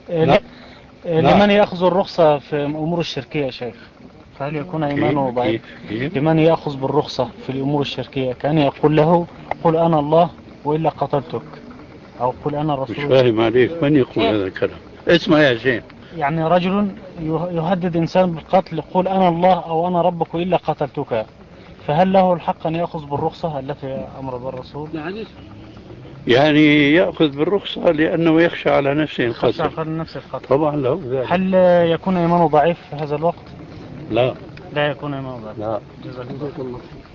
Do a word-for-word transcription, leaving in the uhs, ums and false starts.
لا. لمن يأخذ الرخصة في أمور الشركية يا شيخ، فهل يكون إيمانه ضعيف؟ لمن يأخذ بالرخصة في الأمور الشركية كان يقول له قل أنا الله وإلا قتلتك، أو قل أنا رسول. مش فاهم عليك، من يقول هذا الكلام؟ اسمع يا شيخ، يعني رجل يهدد إنسان بالقتل، قل أنا الله أو أنا ربك وإلا قتلتك، فهل له الحق أن يأخذ بالرخصة التي أمر بالرسول؟ يعني يأخذ بالرخصة لأنه يخشى على نفسه القتل. يخشى على نفسه القتل طبعا له ذلك. هل يكون إيمانه ضعيف في هذا الوقت؟ لا لا يكون إيمانه ضعيف. لا. جزاك الله.